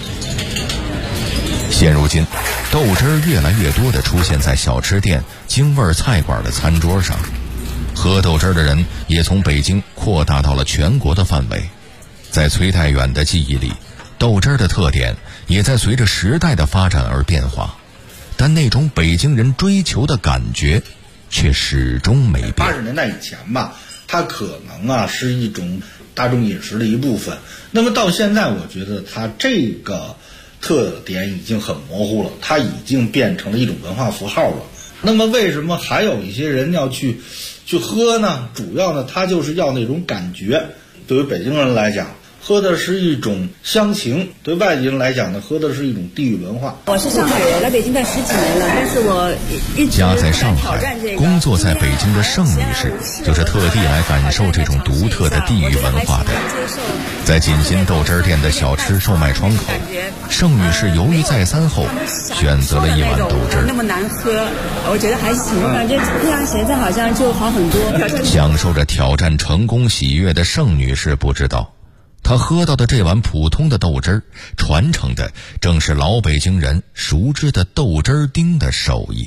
[SPEAKER 16] 现如今，豆汁儿越来越多地出现在小吃店、京味菜馆的餐桌上。喝豆汁儿的人也从北京扩大到了全国的范围。在崔代远的记忆里，豆汁儿的特点也在随着时代的发展而变化，但那种北京人追求的感觉却始终没变。
[SPEAKER 20] 80年代以前吧，它可能啊是一种大众饮食的一部分。那么到现在，我觉得它这个特点已经很模糊了，它已经变成了一种文化符号了。那么为什么还有一些人要去喝呢？主要呢，他就是要那种感觉。对于北京人来讲，喝的是一种乡情；对外地人来讲呢，喝的是一种地域文化。
[SPEAKER 2] 我是上海人，来北京快10几年了，但是我一直
[SPEAKER 16] 家在上海，工作在北京的盛女士，就是特地来感受这种独特的地域文化的。在锦心豆汁儿店的小吃售卖窗口，盛女士犹豫再三后，选择了一碗豆汁儿。
[SPEAKER 2] 那么难喝，我觉得还行，我感觉这样现在好像就好很多。
[SPEAKER 16] 享受着挑战成功喜悦的盛女士不知道，她喝到的这碗普通的豆汁儿，传承的正是老北京人熟知的豆汁儿丁的手艺。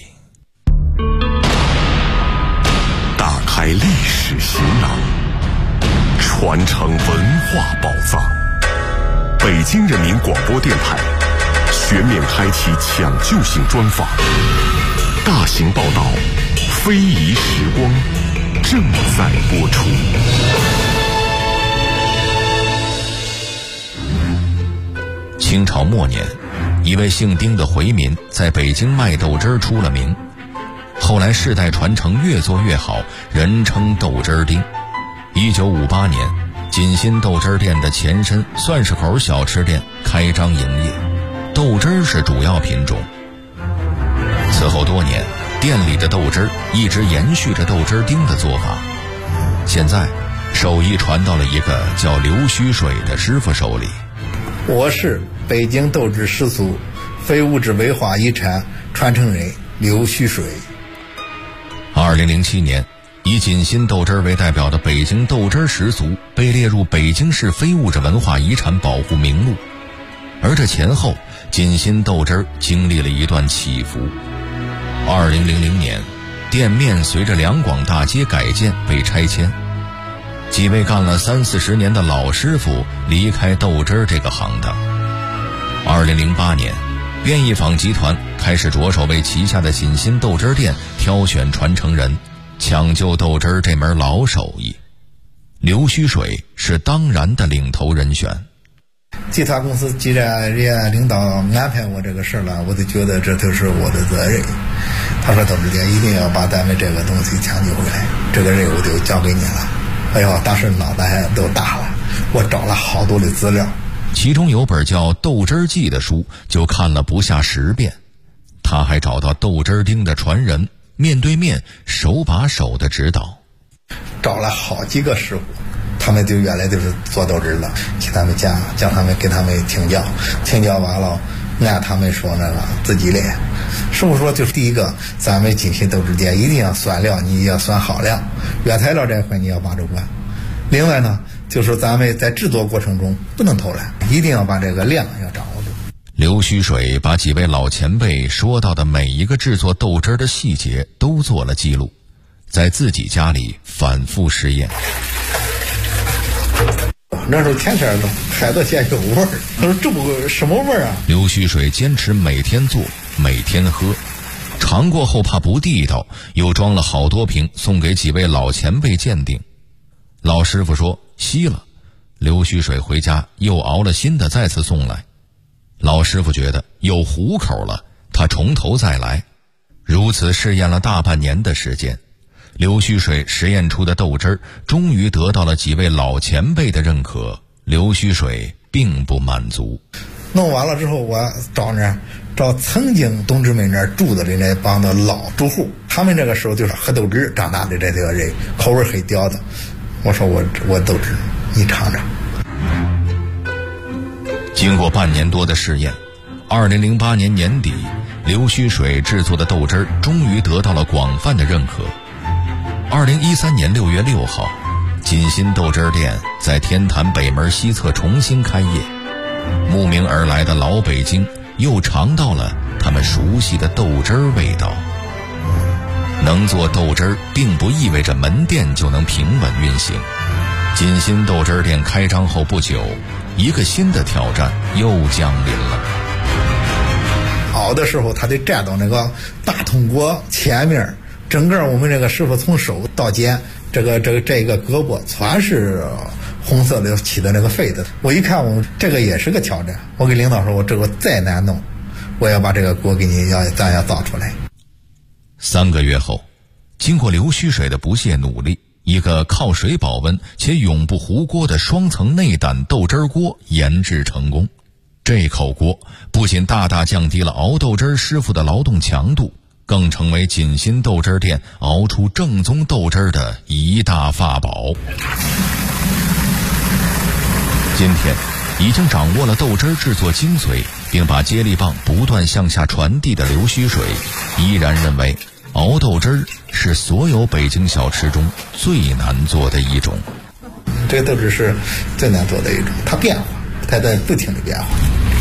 [SPEAKER 15] 打开历史行囊，传承文化宝藏。北京人民广播电台全面开启抢救性专访，大型报道，非遗时光正在播出。
[SPEAKER 16] 清朝末年，一位姓丁的回民在北京卖豆汁儿出了名。 后来世代传承越做越好，人称豆汁儿丁。1958年，锦新豆汁儿店的前身蒜市口小吃店开张营业，豆汁儿是主要品种。此后多年，店里的豆汁儿一直延续着豆汁儿丁的做法。现在手艺传到了一个叫刘须水的师傅手里。
[SPEAKER 4] 我是北京豆汁始祖非物质文化遗产传承人刘须水。
[SPEAKER 16] 2007年，以锦新豆汁儿为代表的北京豆汁儿始祖被列入北京市非物质文化遗产保护名录。而这前后，锦新豆汁儿经历了一段起伏。2000年，店面随着两广大街改建被拆迁，几位干了30-40年的老师傅离开豆汁儿这个行当。2008年，变异坊集团开始着手为旗下的锦新豆汁儿店挑选传承人，抢救豆汁儿这门老手艺。刘须水是当然的领头人选。
[SPEAKER 4] 集团公司既然人家领导安排我这个事了，我就觉得这就是我的责任。他说豆汁店一定要把咱们这个东西抢救回来，这个任务就交给你了。哎呦，当时脑袋都大了，我找了好多的资料，
[SPEAKER 16] 其中有本叫《豆汁儿记》的书就看了不下10遍。他还找到豆汁儿丁的传人，面对面手把手的指导，
[SPEAKER 4] 找了好几个师傅，他们就原来就是做豆汁的，去他们家叫他们给他们听教，听教完了按他们说那个自己练。师傅说，就是第一个，咱们锦新豆汁店一定要酸料，你要酸好料，原材料这块你要把住关。另外呢，就是咱们在制作过程中不能偷懒，一定要把这个量要掌握住。
[SPEAKER 16] 刘须水把几位老前辈说到的每一个制作豆汁的细节都做了记录，在自己家里反复实验。
[SPEAKER 4] 那时候天天的孩子嫌有味儿，他说这不什么味儿啊？
[SPEAKER 16] 刘须水坚持每天做，每天喝，尝过后怕不地道，又装了好多瓶送给几位老前辈鉴定。老师傅说稀了，刘须水回家又熬了新的再次送来。老师傅觉得有糊口了，他从头再来。如此试验了大半年的时间，刘须水实验出的豆汁儿终于得到了几位老前辈的认可。刘须水并不满足，
[SPEAKER 4] 弄完了之后，我找曾经同志们那儿住的那帮的老住户，他们这个时候就是喝豆汁长大的这个人，口味很刁的。我说我豆汁，你尝尝。
[SPEAKER 16] 经过半年多的试验，2008年年底，刘须水制作的豆汁儿终于得到了广泛的认可。2013年6月6号，锦新豆汁儿店在天坛北门西侧重新开业，慕名而来的老北京又尝到了他们熟悉的豆汁儿味道。能做豆汁儿并不意味着门店就能平稳运行。锦新豆汁儿店开张后不久，一个新的挑战又降临了。
[SPEAKER 4] 熬的时候他得站到那个大铜锅前面，整个我们这个师傅从手到肩，这个胳膊全是红色的起的那个痱子。我一看，我这个也是个挑战。我给领导说，我这个再难弄，我要把这个锅给你咱要造出来。
[SPEAKER 16] 3个月后，经过刘须水的不懈努力，一个靠水保温且永不糊锅的双层内胆豆汁锅研制成功。这口锅不仅大大降低了熬豆汁师傅的劳动强度，更成为锦新豆汁店熬出正宗豆汁的一大法宝。今天已经掌握了豆汁制作精髓，并把接力棒不断向下传递的刘须水，依然认为熬豆汁是所有北京小吃中最难做的一种。
[SPEAKER 4] 这个豆汁是最难做的一种，它变化，它在不停的变化。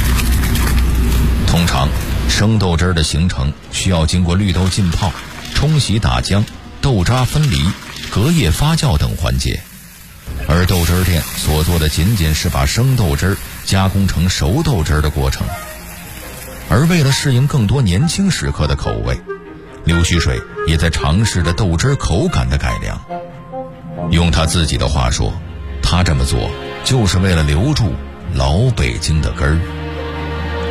[SPEAKER 16] 通常生豆汁的形成需要经过绿豆浸泡、冲洗打浆、豆渣分离、隔夜发酵等环节，而豆汁店所做的仅仅是把生豆汁加工成熟豆汁的过程。而为了适应更多年轻食客的口味，刘须水也在尝试着豆汁口感的改良。用他自己的话说，他这么做就是为了留住老北京的根儿。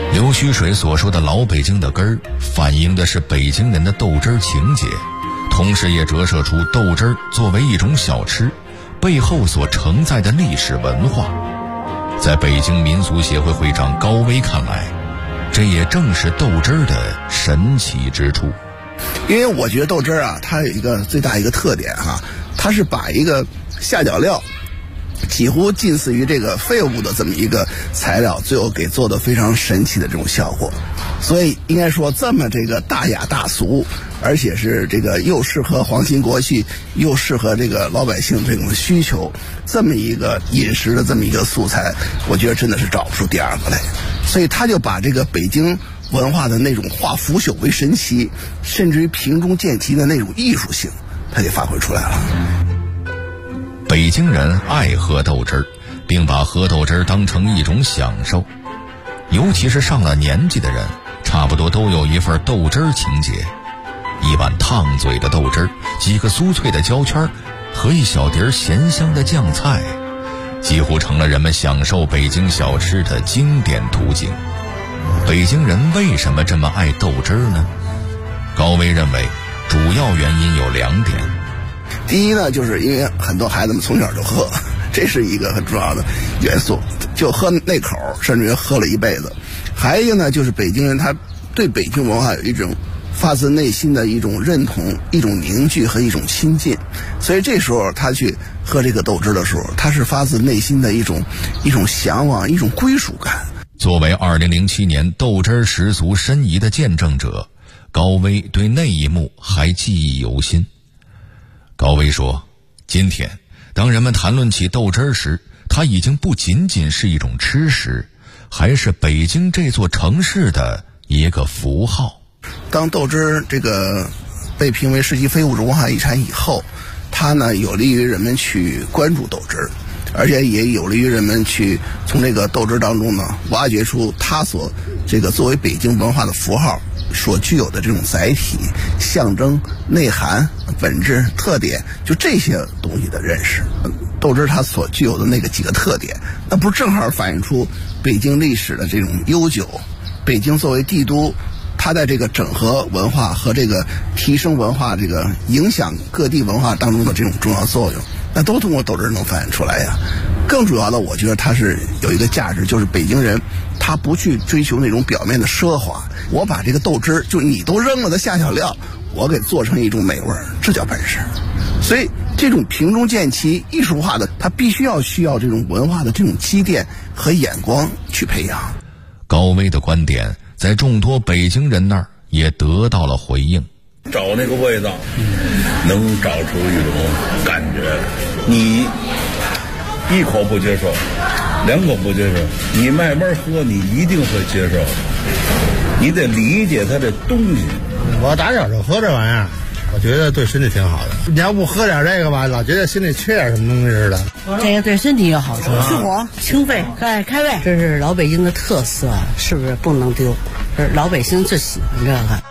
[SPEAKER 16] 刘须水所说的老北京的根儿，反映的是北京人的豆汁儿情节，同时也折射出豆汁儿作为一种小吃背后所承载的历史文化。在北京民俗协会会长高威看来，这也正是豆汁儿的神奇之处。
[SPEAKER 3] 因为我觉得豆汁儿啊，它有一个最大一个特点哈，它是把一个下脚料几乎近似于这个废物的这么一个材料，最后给做的非常神奇的这种效果。所以应该说这么这个大雅大俗，而且是这个又适合皇亲国戚，又适合这个老百姓这种需求，这么一个饮食的这么一个素材，我觉得真的是找不出第二个来。所以他就把这个北京文化的那种化腐朽为神奇，甚至于平中见奇的那种艺术性，他给发挥出来了。
[SPEAKER 16] 北京人爱喝豆汁儿，并把喝豆汁儿当成一种享受，尤其是上了年纪的人，差不多都有一份豆汁儿情节。一碗烫嘴的豆汁儿，几个酥脆的焦圈和一小碟咸香的酱菜，几乎成了人们享受北京小吃的经典途径。北京人为什么这么爱豆汁儿呢？高威认为，主要原因有2点。
[SPEAKER 3] 第一呢，就是因为很多孩子们从小就喝，这是一个很重要的元素，就喝那口，甚至于喝了一辈子。还有一个呢，就是北京人他对北京文化有一种发自内心的一种认同、一种凝聚和一种亲近，所以这时候他去喝这个豆汁的时候，他是发自内心的一种向往、一种归属感。
[SPEAKER 16] 作为2007年豆汁食俗申遗的见证者，高威对那一幕还记忆犹新。高威说，今天当人们谈论起豆汁时，它已经不仅仅是一种吃食，还是北京这座城市的一个符号。
[SPEAKER 3] 当豆汁这个被评为世界非物质文化遗产以后，它呢有利于人们去关注豆汁，而且也有利于人们去从这个豆汁当中呢挖掘出它所这个作为北京文化的符号所具有的这种载体、象征、内涵、本质、特点，就这些东西的认识。豆汁它所具有的那个几个特点，那不正好反映出北京历史的这种悠久，北京作为帝都，它在这个整合文化和这个提升文化、这个影响各地文化当中的这种重要作用，那都通过豆汁能反映出来呀。更主要的，我觉得它是有一个价值，就是北京人他不去追求那种表面的奢华，我把这个豆汁就你都扔了的下脚料，我给做成一种美味，这叫本事。所以这种平中见奇、艺术化的，它必须需要这种文化的这种积淀和眼光去培养。
[SPEAKER 16] 高威的观点在众多北京人那儿也得到了回应。
[SPEAKER 20] 找那个味道，能找出一种感觉。你一口不接受，2口不接受，你慢慢喝，你一定会接受。你得理解它的东西。
[SPEAKER 22] 我打小就喝这玩意儿，我觉得对身体挺好的。你要不喝点这个吧，老觉得心里缺点什么东西似的。
[SPEAKER 7] 这个对身体有好处，
[SPEAKER 21] 去火、清肺、开胃，
[SPEAKER 7] 这是老北京的特色，是不是不能丢？这是老百姓最喜欢这个。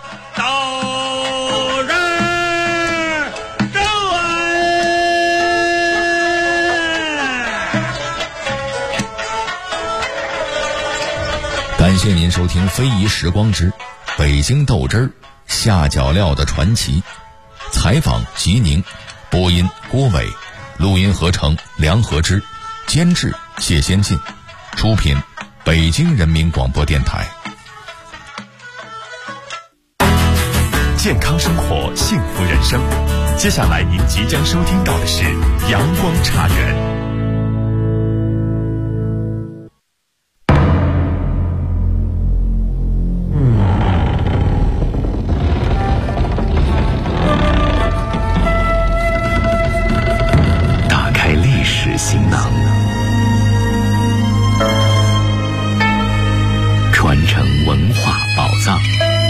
[SPEAKER 16] 感谢您收听《非遗时光之北京豆汁儿下脚料的传奇》，采访吉宁，播音郭伟，录音合成梁和之，监制谢先进，出品北京人民广播电台。
[SPEAKER 11] 健康生活，幸福人生。接下来您即将收听到的是阳光茶园。
[SPEAKER 1] 行囊，传承文化宝藏。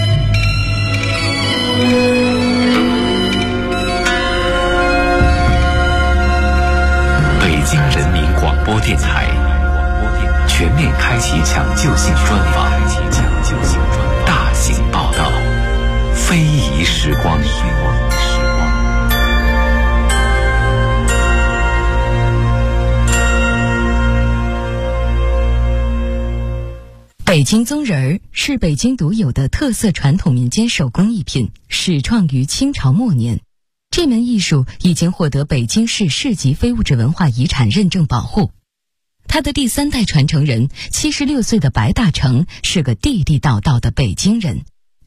[SPEAKER 1] 北京人民广播电台全面开启抢救性专访，大型报道，非遗时光。
[SPEAKER 23] 北京
[SPEAKER 5] 京宗人儿是北京独有的特色传统民间手工艺品，始创于清朝末年。这门艺术已经获得北京市市级非物质文化遗产认证保护。他的第3代传承人76岁的白大成是个地地道道的北京人。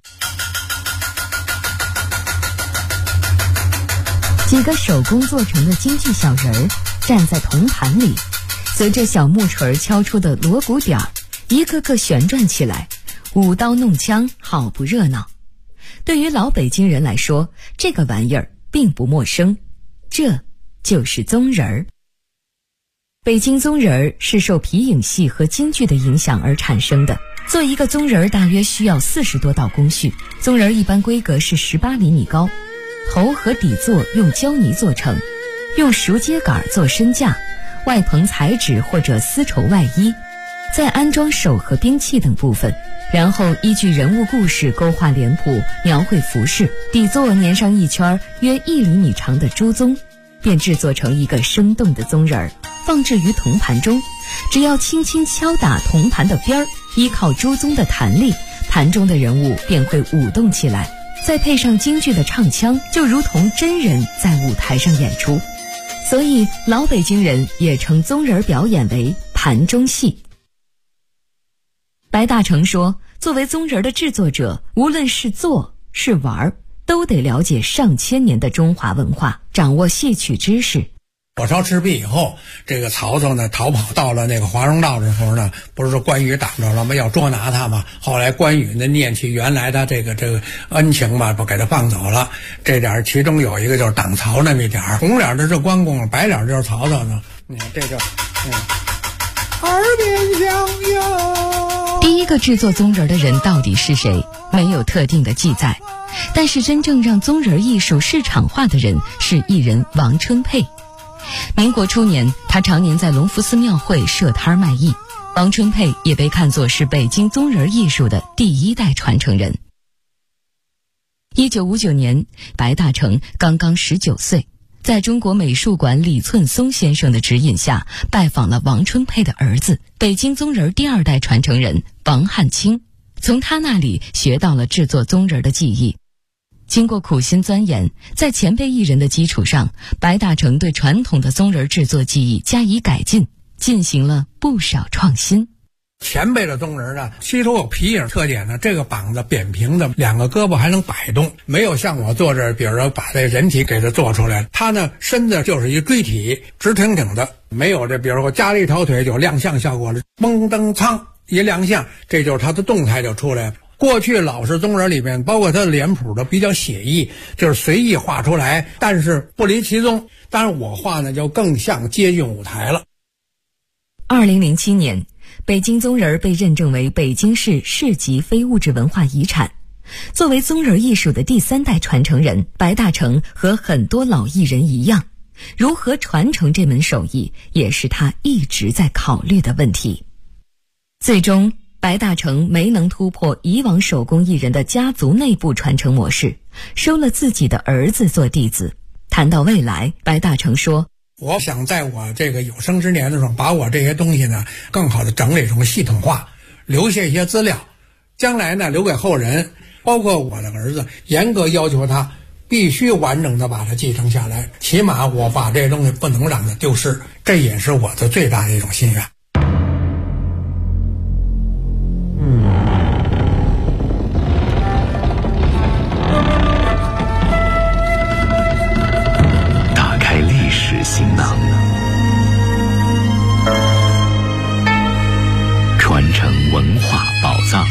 [SPEAKER 5] 几个手工做成的京剧小人儿站在铜盘里，随着小木锤敲出的锣鼓点儿，一个个旋转起来，舞刀弄枪，好不热闹。对于老北京人来说，这个玩意儿并不陌生，这就是宗人儿。北京宗人儿是受皮影戏和京剧的影响而产生的。做一个宗人儿大约需要40多道工序，宗人儿一般规格是18厘米高，头和底座用胶泥做成，用熟秸秆做身架，外棚彩纸或者丝绸外衣，再安装手和兵器等部分，然后依据人物故事勾画脸谱，描绘服饰，底座粘上一圈约1厘米长的朱宗，便制作成一个生动的宗人儿，放置于铜盘中。只要轻轻敲打铜盘的边儿，依靠朱宗的弹力，盘中的人物便会舞动起来，再配上京剧的唱腔，就如同真人在舞台上演出。所以老北京人也称宗人表演为盘中戏。白大成说，作为宗人的制作者，无论是做是玩，都得了解上千年的中华文化，掌握戏曲知识。
[SPEAKER 6] 火烧赤壁以后，这个曹操呢逃跑到了那个华容道的时候呢，不是说关羽挡着了吗？要捉拿他嘛。后来关羽呢念起原来的这个恩情嘛，不给他放走了。这点其中有一个就是挡曹那么一点，红脸的是关公，白脸就是曹操呢。你看这就耳边响哟。
[SPEAKER 5] 第一个制作宗人的人到底是谁？没有特定的记载。但是真正让宗人艺术市场化的人是艺人王春佩。民国初年，他常年在隆福寺庙会设摊卖艺。王春佩也被看作是北京宗人艺术的第1代传承人。1959年，白大成刚刚19岁，在中国美术馆李寸松先生的指引下，拜访了王春佩的儿子，北京宗人第2代传承人王汉卿，从他那里学到了制作宗人的技艺。经过苦心钻研，在前辈艺人的基础上，白大成对传统的宗人制作技艺加以改进，进行了不少创新。
[SPEAKER 6] 前辈的宗人呢，其中有皮影特点呢，这个膀子扁平的，2个胳膊还能摆动，没有像我做这，比如说把这人体给它做出来，他呢身子就是一锥体，直挺挺的，没有这，比如说加了一条腿就亮相效果了，嘣噔苍一亮相，这就是他的动态就出来了。过去老式宗人里面，包括他的脸谱都比较写意，就是随意画出来，但是不离其宗。当然我画呢就更像接近舞台了。
[SPEAKER 5] 2007年，北京宗人被认证为北京市市级非物质文化遗产。作为宗人艺术的第3代传承人，白大成和很多老艺人一样，如何传承这门手艺，也是他一直在考虑的问题。最终白大成没能突破以往手工艺人的家族内部传承模式，收了自己的儿子做弟子。谈到未来，白大成说，
[SPEAKER 6] 我想在我这个有生之年的时候，把我这些东西呢更好的整理成系统化，留下一些资料，将来呢留给后人，包括我的儿子，严格要求他必须完整的把它继承下来，起码我把这些东西不能让它丢失，这也是我的最大的一种心愿。
[SPEAKER 1] 行囊，传承文化宝藏。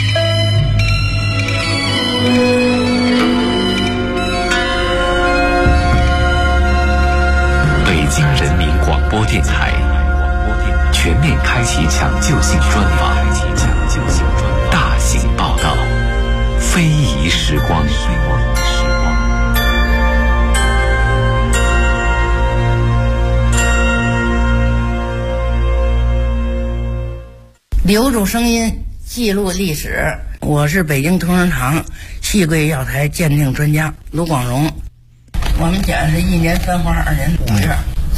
[SPEAKER 1] 北京人民广播电台全面开启抢救性专访，大型报道，非遗时光。
[SPEAKER 7] 留住声音，记录历史。我是北京同仁堂戏柜药材鉴定专家卢广荣。我们讲是1年3花2年5月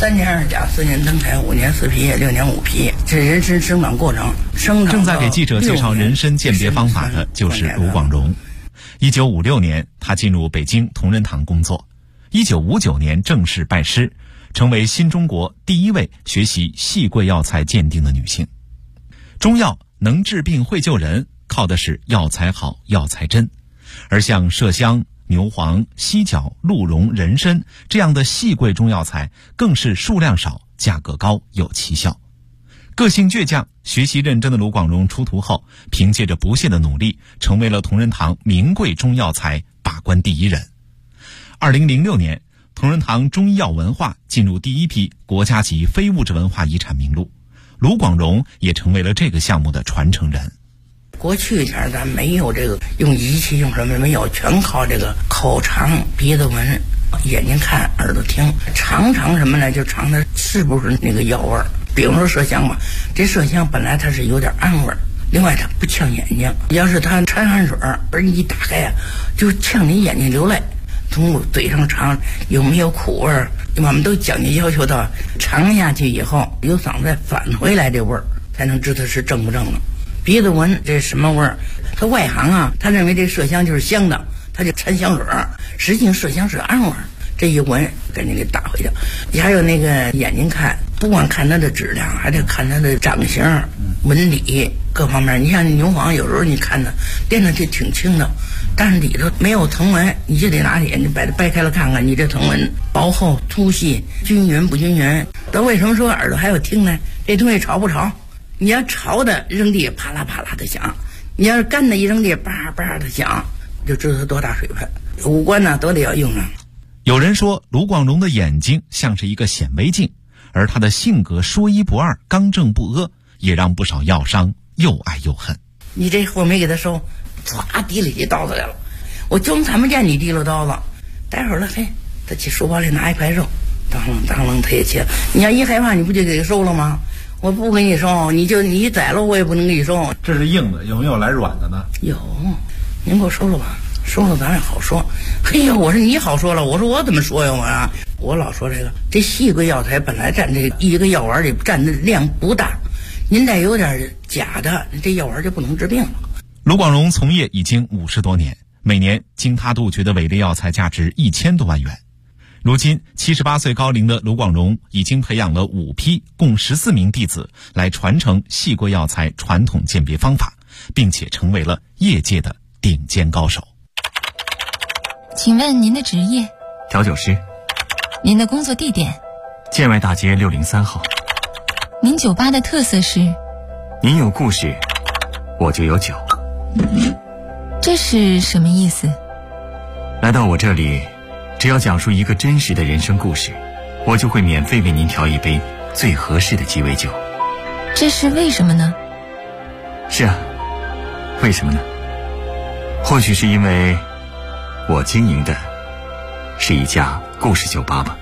[SPEAKER 7] 3年2甲，4年登台，5年4批，6年5批，这人参生长过程。
[SPEAKER 10] 正在给记者介绍人参鉴别方法的就是卢广荣。1956年，他进入北京同仁堂工作。1959年正式拜师，成为新中国第一位学习细桂药材鉴定的女性。中药能治病会救人，靠的是药材好、药材真。而像麝香、牛黄、犀角、鹿茸、人参这样的细桂中药材，更是数量少、价格高、有奇效。个性倔强、学习认真的卢广荣出徒后，凭借着不懈的努力，成为了同仁堂名贵中药材把关第一人。2006年，同仁堂中医药文化进入第一批国家级非物质文化遗产名录，卢广荣也成为了这个项目的传承人。
[SPEAKER 7] 过去前咱没有这个用仪器用什么没有，全靠这个口尝、鼻子闻、眼睛看、耳朵听，尝什么呢？就尝它是不是那个药味儿。比如说麝香吧，这麝香本来它是有点暗味儿，另外它不呛眼睛，要是它掺汗水儿一打开呀，就呛你眼睛流泪。从嘴上尝有没有苦味儿，我们都讲究要求到尝下去以后有嗓子再返回来这味儿，才能知道是正不正的。鼻子闻这什么味儿？他外行啊，他认为这麝香就是香的，他就掺香水儿，实际上麝香是暗味儿。这一闻赶紧给打回去。还有那个眼睛看，不光看它的质量，还得看它的长相、纹理各方面。你像牛黄，有时候你看它掂上去挺轻的，但是里头没有藤纹，你就得拿眼睛把它掰开了看看，你这藤纹薄厚、粗细、均匀不均匀。那为什么说耳朵还要听呢？这东西潮不潮？你要潮的扔地啪啦啪啦的响，你要是干的一扔地叭叭的响，就知道它多大水分。五官呢都得要用上。
[SPEAKER 10] 有人说卢广荣的眼睛像是一个显微镜，而他的性格说一不二、刚正不阿，也让不少药商又爱又恨。
[SPEAKER 7] 你这货没给他收，唰提起刀子来了，我就他们见你提了刀子，待会儿了，嘿，他去书包里拿一块肉，当啷他也切。你要一害怕，你不就给他收了吗？我不给你收，你宰了我也不能给你收。
[SPEAKER 22] 这是硬的，有没有来软的呢？
[SPEAKER 7] 有，您给我收了吧，收了咱也好说。嘿呀，我说你好说了，我说我怎么说呀我老说这细桂药材本来占这一个药丸里占的量不大，您再有点假的，这药丸就不能治病了。
[SPEAKER 10] 卢广荣从业已经50多年，每年经他杜绝的伪劣药材价值1000多万元。如今78岁高龄的卢广荣已经培养了5批共14名弟子来传承细桂药材传统鉴别方法，并且成为了业界的顶尖高手。
[SPEAKER 8] 请问您的职业？
[SPEAKER 9] 调酒师。
[SPEAKER 8] 您的工作地点？
[SPEAKER 9] 建外大街603号。
[SPEAKER 8] 您酒吧的特色是？
[SPEAKER 9] 您有故事，我就有酒。
[SPEAKER 8] 这是什么意思？
[SPEAKER 9] 来到我这里，只要讲述一个真实的人生故事，我就会免费为您调一杯最合适的鸡尾酒。
[SPEAKER 8] 这是为什么呢？
[SPEAKER 9] 是啊，为什么呢？或许是因为我经营的是一家故事酒吧吧。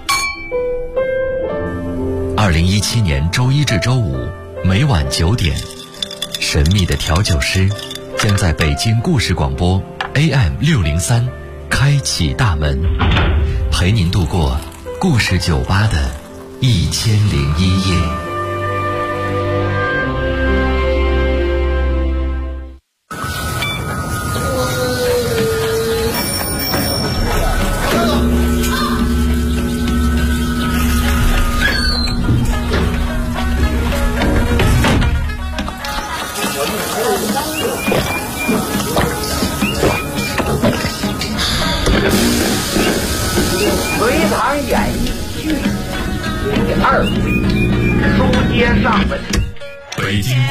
[SPEAKER 1] 2017年周一至周五每晚9点，神秘的调酒师将在北京故事广播 AM603开启大门，陪您度过故事酒吧的1001夜。
[SPEAKER 23] 隋唐演义续第2回，书接上文。
[SPEAKER 10] 北京